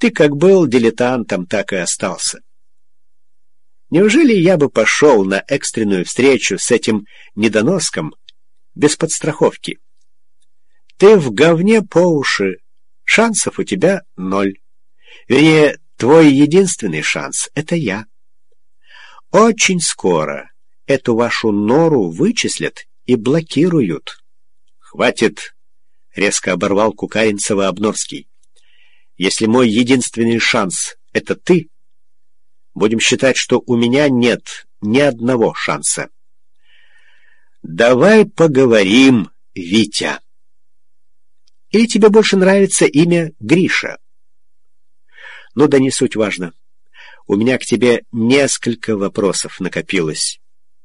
Ты как был дилетантом, так и остался. Неужели я бы пошел на экстренную встречу с этим недоноском без подстраховки? Ты в говне по уши, шансов у тебя 0. Вернее, твой единственный шанс — это я. Очень скоро эту вашу нору вычислят и блокируют. Хватит, — резко оборвал Кукаринцева Обнорский. Если мой единственный шанс — это ты, будем считать, что у меня нет ни одного шанса. Давай поговорим, Витя. Или тебе больше нравится имя Гриша? Ну да не суть важно. У меня к тебе несколько вопросов накопилось.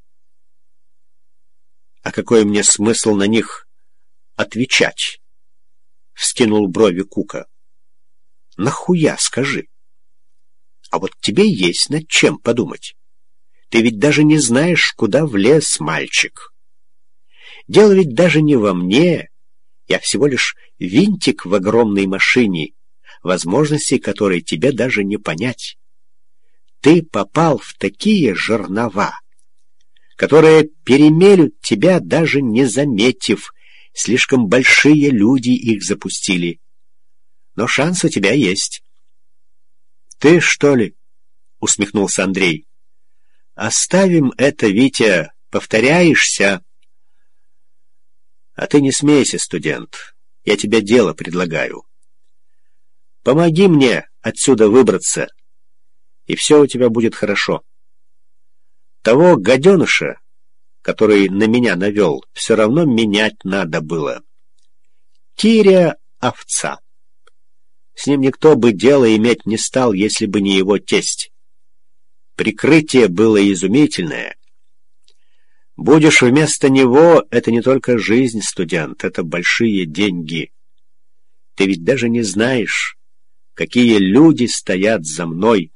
А какой мне смысл на них отвечать? Вскинул брови Кука. Нахуя, скажи? А вот тебе есть над чем подумать. Ты ведь даже не знаешь, куда влез мальчик. Дело ведь даже не во мне. Я всего лишь винтик в огромной машине, возможностей которой тебе даже не понять. Ты попал в такие жернова, которые перемелют тебя, даже не заметив. Слишком большие люди их запустили. Но шанс у тебя есть. «Ты, что ли?» — усмехнулся Андрей. «Оставим это, Витя, повторяешься». «А ты не смейся, студент, я тебе дело предлагаю. Помоги мне отсюда выбраться, и все у тебя будет хорошо. Того гаденыша, который на меня навел, все равно менять надо было. Киря — овца. С ним никто бы дело иметь не стал, если бы не его тесть. Прикрытие было изумительное. Будешь вместо него — это не только жизнь, студент, это большие деньги. Ты ведь даже не знаешь, какие люди стоят за мной».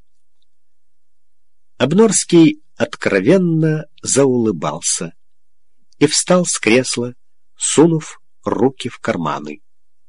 Обнорский откровенно заулыбался и встал с кресла, сунув руки в карманы.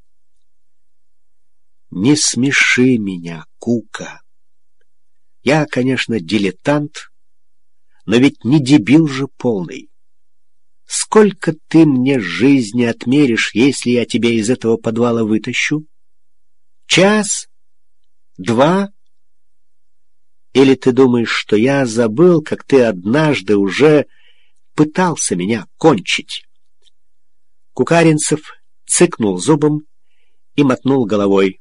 «Не смеши меня, Кука. Я, конечно, дилетант, но ведь не дебил же полный. Сколько ты мне жизни отмеришь, если я тебя из этого подвала вытащу? Час? 2? Или ты думаешь, что я забыл, как ты однажды уже пытался меня кончить?» Кукаринцев цыкнул зубом и мотнул головой.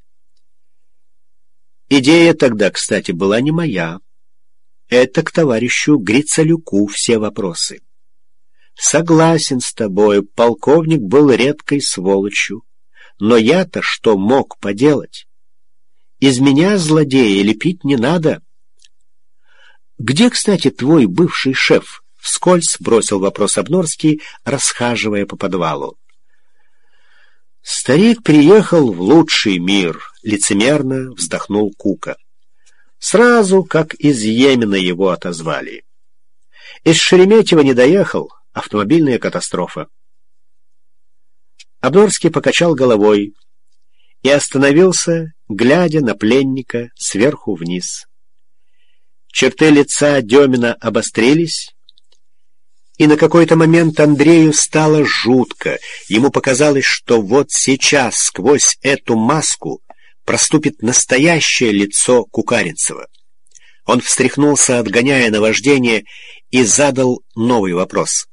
«Идея тогда, кстати, была не моя. Это к товарищу Грицалюку все вопросы. Согласен с тобой, полковник был редкой сволочью. Но я-то что мог поделать? Из меня злодея лепить не надо». «Где, кстати, твой бывший шеф?» — вскользь бросил вопрос Обнорский, расхаживая по подвалу. «Старик приехал в лучший мир», — лицемерно вздохнул Кука. «Сразу, как из Йемена его отозвали. Из Шереметьево не доехал, автомобильная катастрофа». Обнорский покачал головой и остановился, глядя на пленника сверху вниз. Черты лица Демина обострились, и на какой-то момент Андрею стало жутко. Ему показалось, что вот сейчас сквозь эту маску проступит настоящее лицо Кукаринцева. Он встряхнулся, отгоняя наваждение, и задал новый вопрос.